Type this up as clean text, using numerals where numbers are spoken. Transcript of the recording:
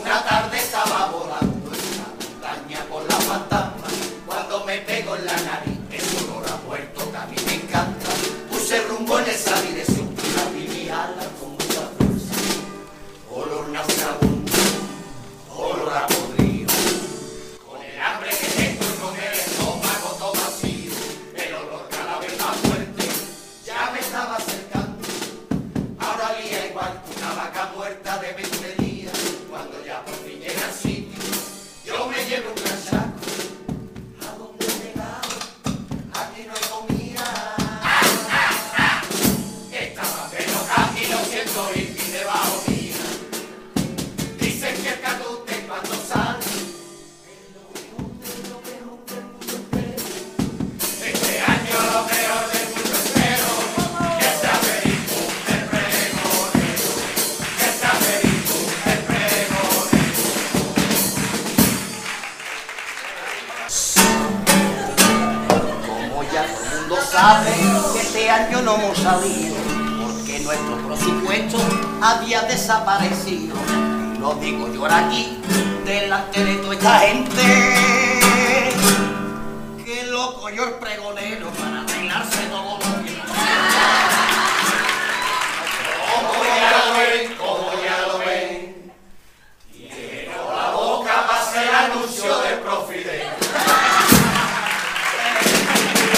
Una tarde estaba volando en una montaña con la fantasma, cuando me pegó en la nariz el olor a muerto que a mí me encanta. Puse rumbo en esa dirección y la vi ala con mucha fuerza. Olor nauseabundo, olor a podrido, con el hambre que tengo y con el estómago todo vacío, el olor cada vez más fuerte ya me estaba acercando. Ahora olía igual que una vaca muerta de 20 días. Cuando ya por fin llegué al sitio, yo me llevo un gran saco. ¿A dónde he llegado? Aquí no hay comida. Estaba pelota y lo siento y debajo mía. Dicen que el cadute cuando sale es lo mejor del mundo entero. Este año lo peor del mundo entero. Que está feliz el pregonero. Que está feliz el pregonero. Como ya todo el mundo sabe que este año no hemos salido, porque nuestro presupuesto había desaparecido. Y lo digo yo ahora aquí, delante de toda esta gente. Qué loco yo el pregonero.